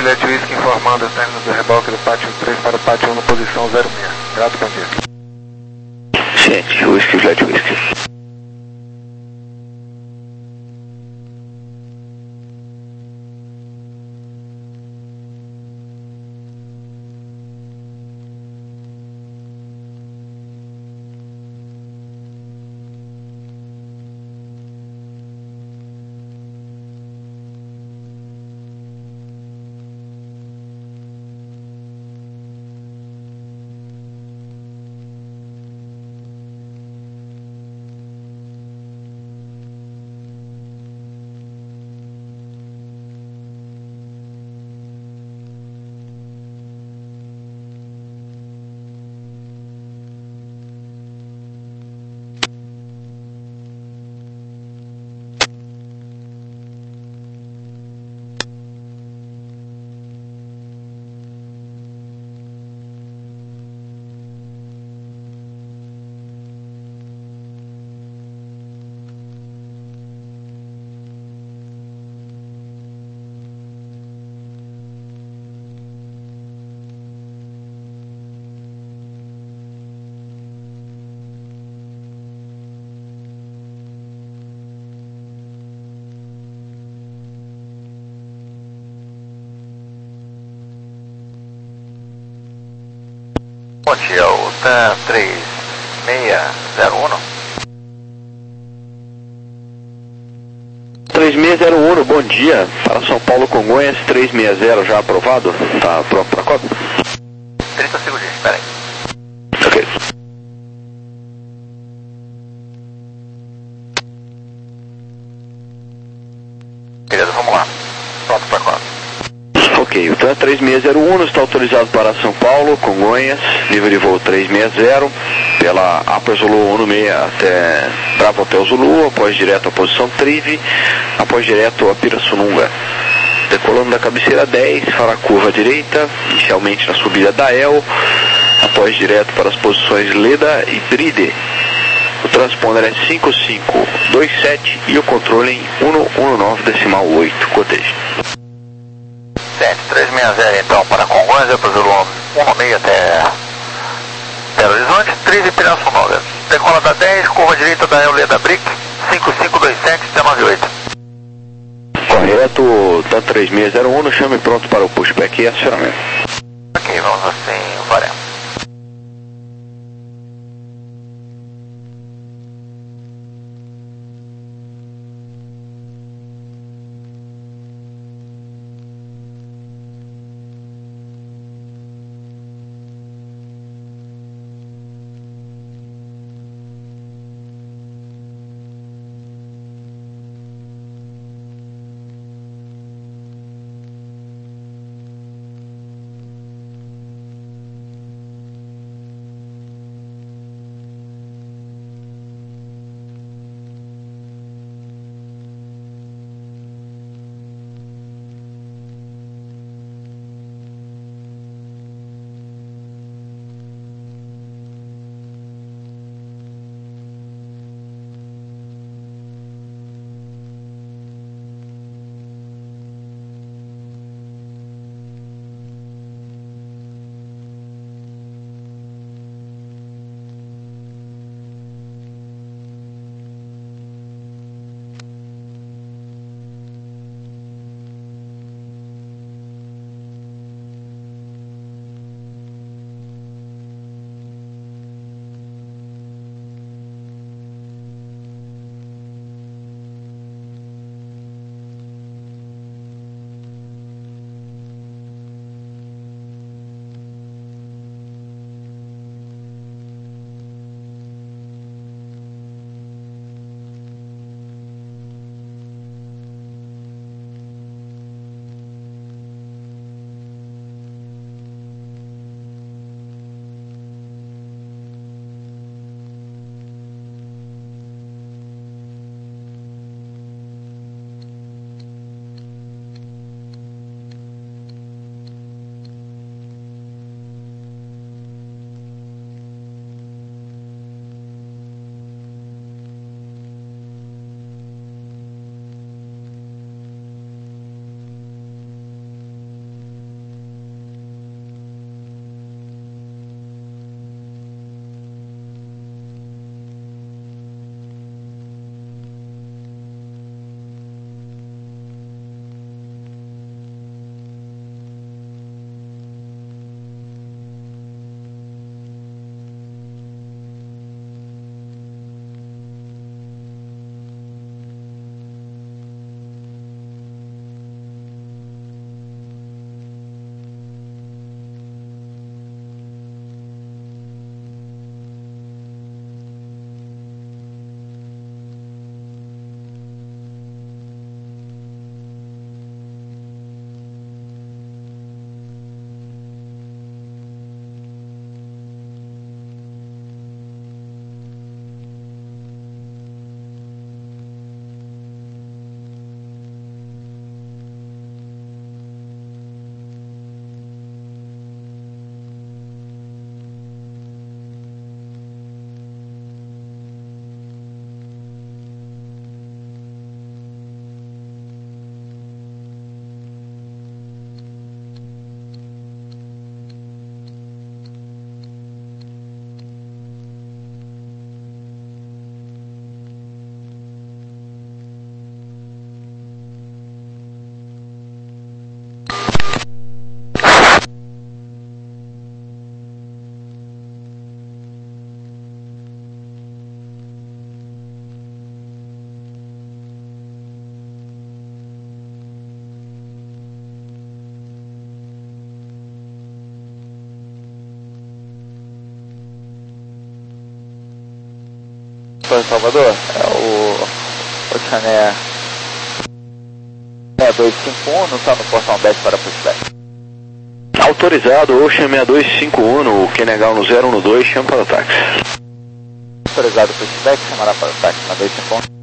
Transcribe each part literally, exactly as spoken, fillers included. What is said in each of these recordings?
Juliette Whisky informando o término do reboque do pátio três para o pátio um na posição zero seis. Grato, bom dia. Ciente, Whisky, Juliette Whisky. Bom dia, o T A M três seis zero um. três seis zero um, bom dia. Para São Paulo, Congonhas, três seis zero, já aprovado? Tá pronto para cópia? trinta segundinhos, espera aí. Ok. Beleza, vamos lá. Pronto para cópia. Ok, o T A M três seis zero um está autorizado para São Paulo, Congonhas, nível de voo três seis zero, pela Upper Zulu um seis até Bravo Hotel Zulu, após direto à posição Trive, após direto a Pirassununga. Decolando da cabeceira dez, fará curva à direita, inicialmente na subida da El, após direto para as posições Leda e Bride. O transponder é cinco cinco dois sete e o controle em cento e dezanove decimal oito. Cotejo. sete três seis zero então para Congonhas, para o Zulu um seis até Belo Horizonte, Trive e Pirassununga. Decola da dez, curva direita da El Leda Brick, cinco cinco dois sete dezenove oito. Correto, T A M três seis zero um, chame pronto para o pushback e acionamento. Ok, vamos assim, varemos. Torre Salvador, é o Oceané seis dois cinco um, não está no portão dez para pushback. Autorizado, Ocean seis dois cinco um, no Kenegal no zero um dois, chama para o táxi. Autorizado pushback, chamará para o táxi na dois cinco um.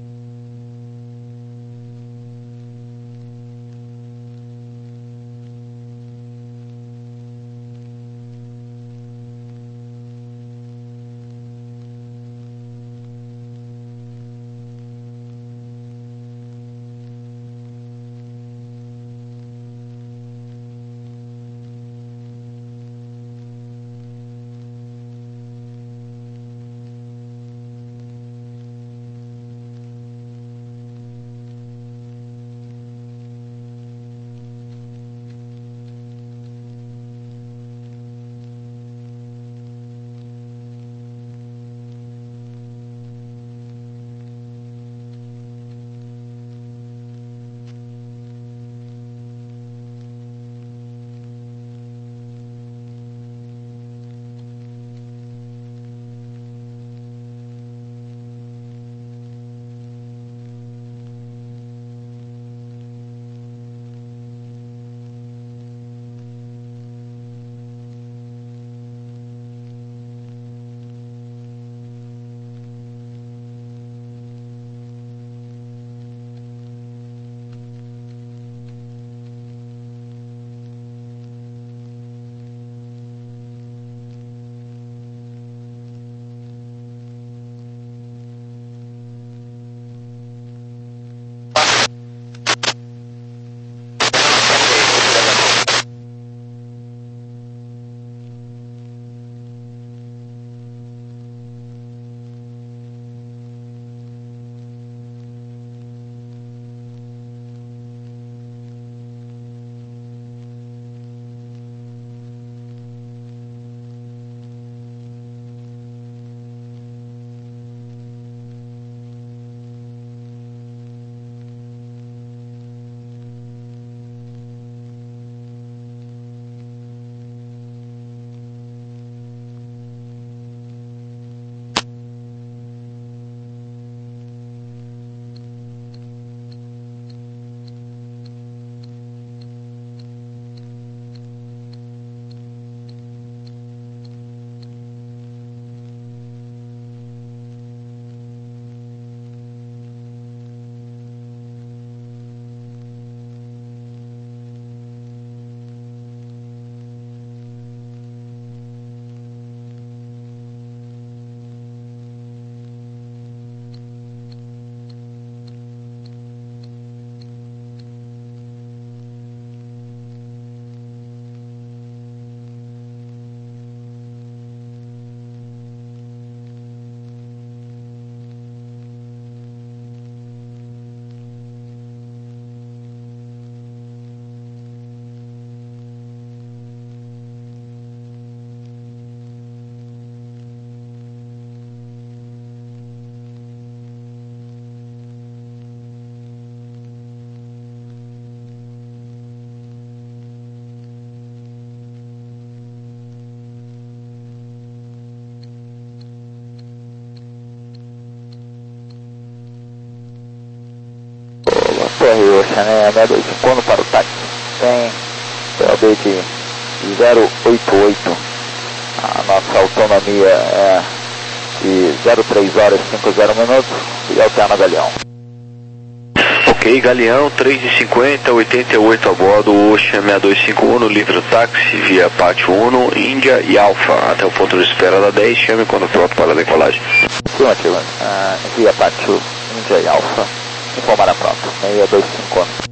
Torre Oceané seis dois cinco um para o táxi. Tem P O B de zero oito oito. A nossa autonomia é de zero três horas e cinquenta minutos e alterna Galeão. Ok, Galeão, três e cinquenta, oitenta e oito a bordo, Ocean seis dois cinco um, no livre táxi via Pátio um, Índia e Alfa, até o ponto de espera da dez, chame quando pronto para a decolagem. Afirmativo, uh, via Pátio Índia e Alfa, informará pronto, seis dois cinco um.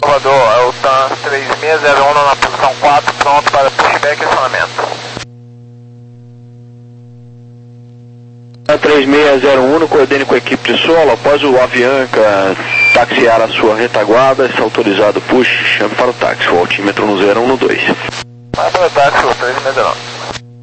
Salvador, é o T A N três seis zero um na posição quatro, pronto para pushback e acionamento. três seis zero um, coordene com a equipe de solo, após o Avianca taxiar a sua retaguarda, está autorizado push, chame para o táxi, o altímetro no zero um no dois. Vai para o táxi, o três seis zero um.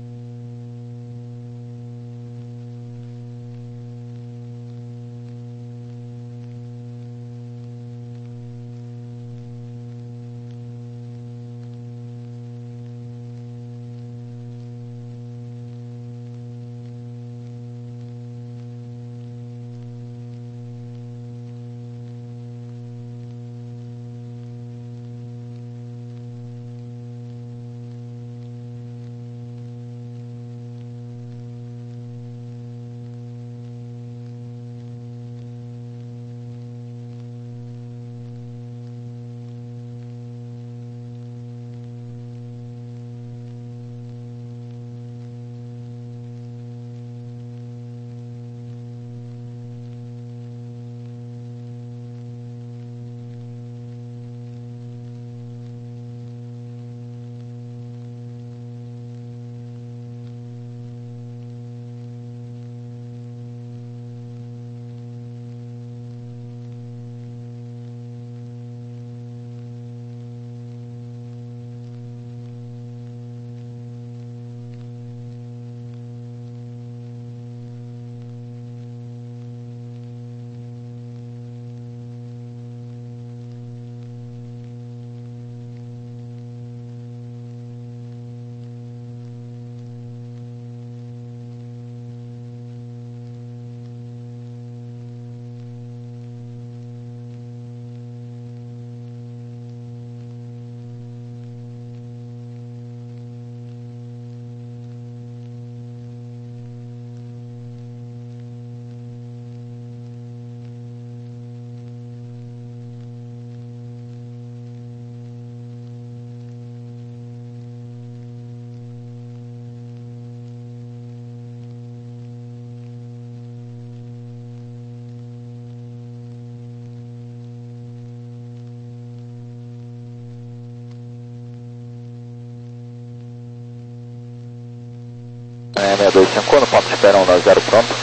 É, seis dois cinco um, no ponto espera um zero pronto.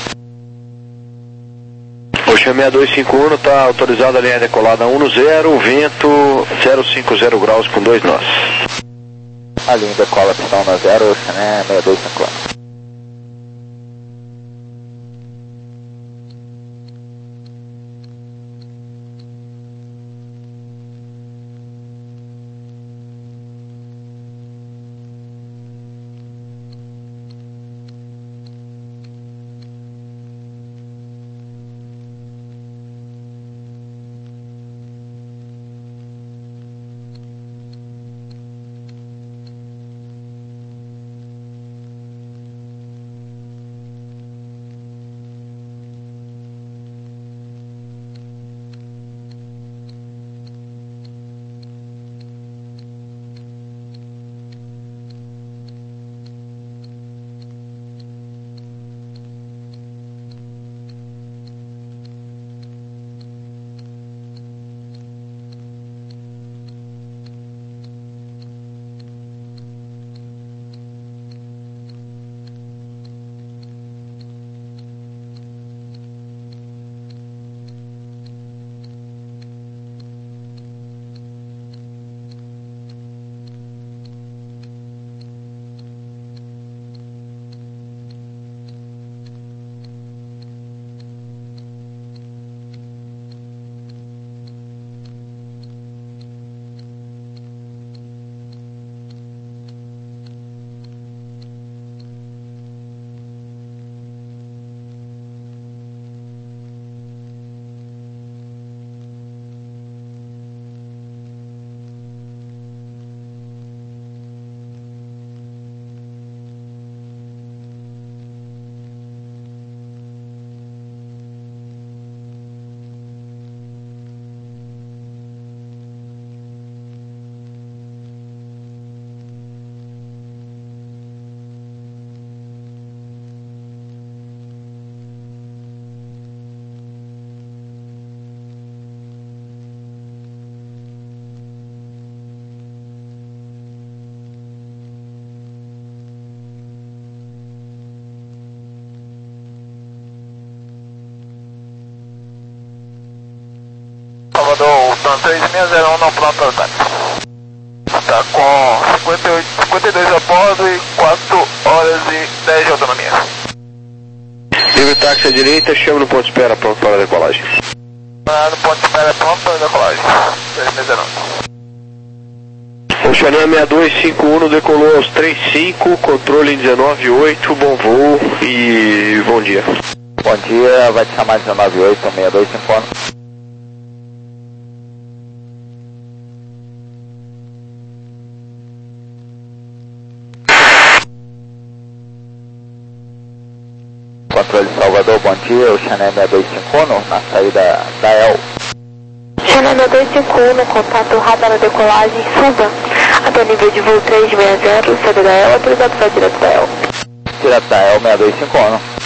Ocean seis dois cinco um, está autorizada a linha decolada um no zero, vento zero cinco zero graus com dois nós. A linha decola pistão na zero, Ocean seis dois cinco um. três seis zero um não pronto para o táxi. Está com cinquenta e oito, cinquenta e dois a bordo e quatro horas e dez de autonomia. Livre táxi à direita, chama no ponto de espera pronto para a decolagem. No ponto de espera pronto para a decolagem. três seis zero um. Oceania sessenta e dois cinquenta e um decolou aos trinta e cinco, controle em dezenove oito, bom voo e bom dia. Bom dia, vai te chamar dezenove oito, sessenta e dois cinquenta e um. Controle Salvador, bom dia, Oceania sessenta e dois cinquenta e um, na saída da E L. Oceania sessenta e dois cinquenta e um, contato radar decolagem, suba até nível de voo trezentos e sessenta, saída da E L, autorizado para direto da E L. Direto da E L sessenta e dois cinquenta e um.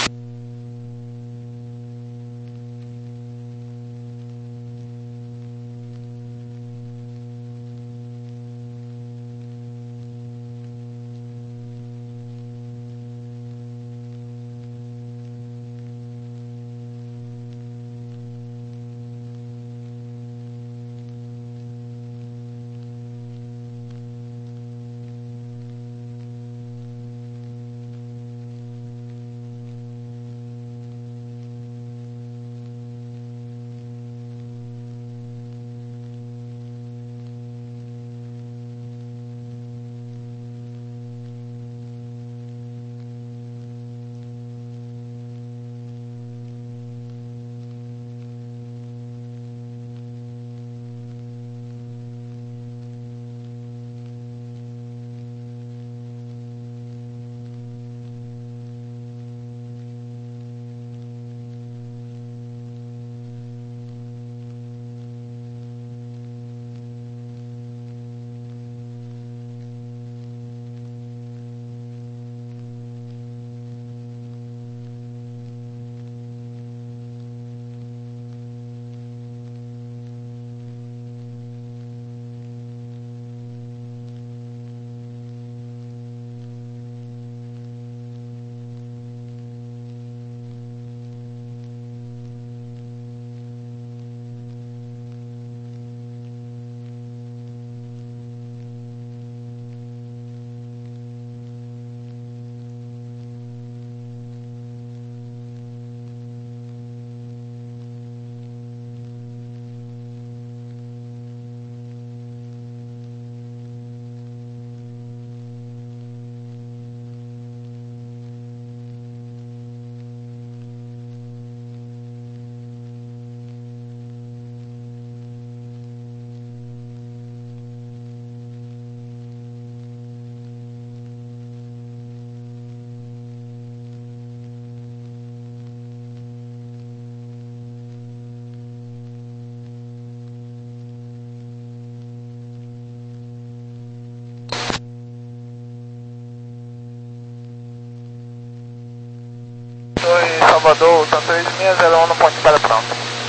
Salvador, tá três seis zero um no ponto de espera pronto.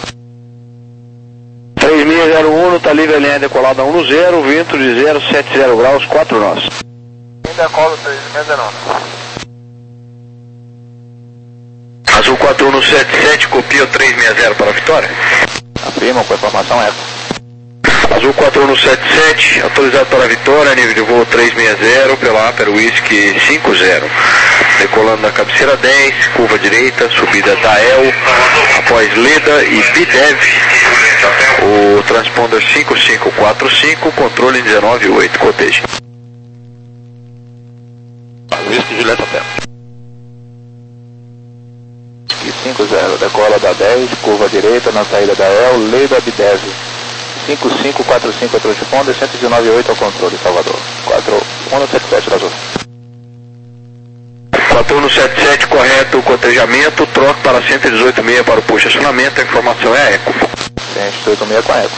três seis zero um, tá livre a linha decolada um zero, vento de zero sete zero graus, quatro nós. Linha decolo três seis zero um. Azul quatro um sete sete, copia três seis zero para a Vitória. Afirma, com a informação essa. Azul quatro um sete sete, autorizado para a Vitória, nível de voo três seis zero, pela Aper Whisky cinco zero. Decolando da cabeceira dez, curva direita, subida da E L, após Leda e Bidev, o transponder cinco cinco quatro cinco, controle em dezenove oito, coteja. Whisky Julieta Hotel. cinco zero, decola da dez, curva direita na saída da E L, Leda Bidev. cinco cinco quatro cinco, transponder cento e dezenove oito ao controle, Salvador. quatro um sete sete da Azul. quatro um sete sete, correto, cotejamento, troca para cento e dezoito seis para o posicionamento, a informação é a Eco. cento e dezoito seis com a Eco.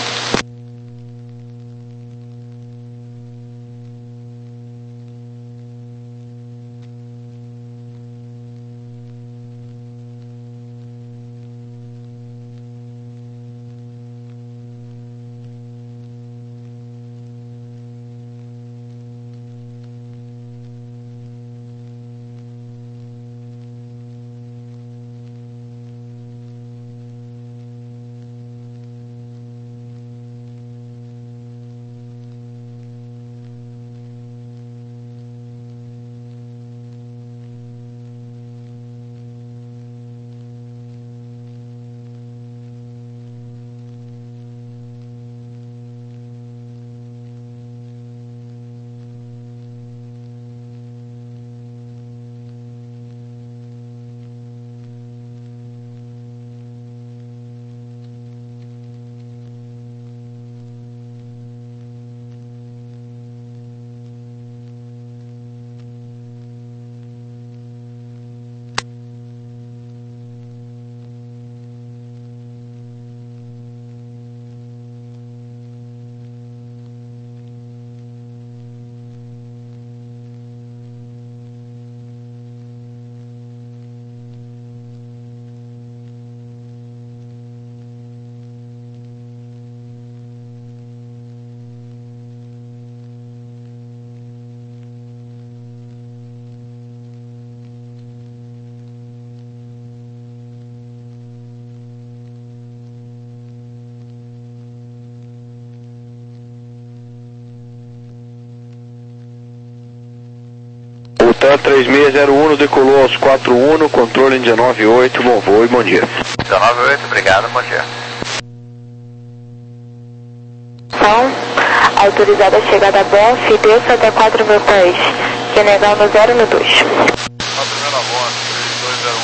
TAM três seis zero um, decolou aos quatro um, controle em dezenove oito, bom voo e bom dia. dezenove oito, obrigado, bom dia. São autorizada a chegada a B O F, desça até quatro mil pés. Senegal no zero no dois. Primeira voz, três dois zero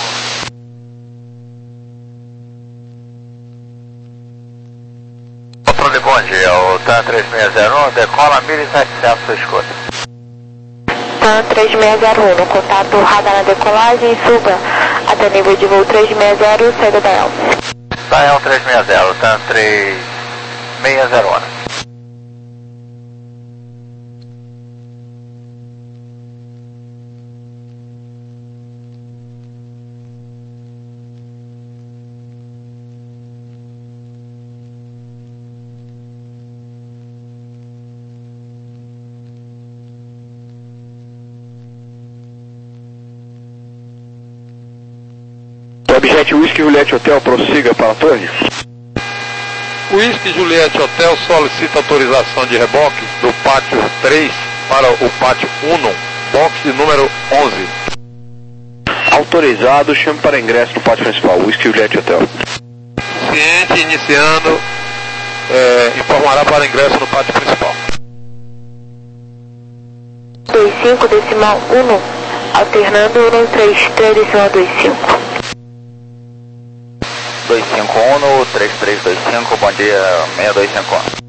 um. Controle, bom dia, o TAM três seis zero um, decola mil e setecentos, sua escuta. TAM três seis zero um, no contato radar na decolagem, suba até nível de voo três seis zero, saída da EL. Da EL três seis zero, TAM três seis zero um. Objet Whisky Juliette Hotel, prossiga para a torre. Whisky Juliette Hotel solicita autorização de reboque do pátio três para o pátio um, box número onze. Autorizado, chame para ingresso no pátio principal, Whisky Juliette Hotel. Ciente iniciando, é, informará para ingresso no pátio principal. dois cinco decimal um, alternando um três três decimal dois cinco. dois cinco um, três três dois cinco, bom dia, seis dois cinco um.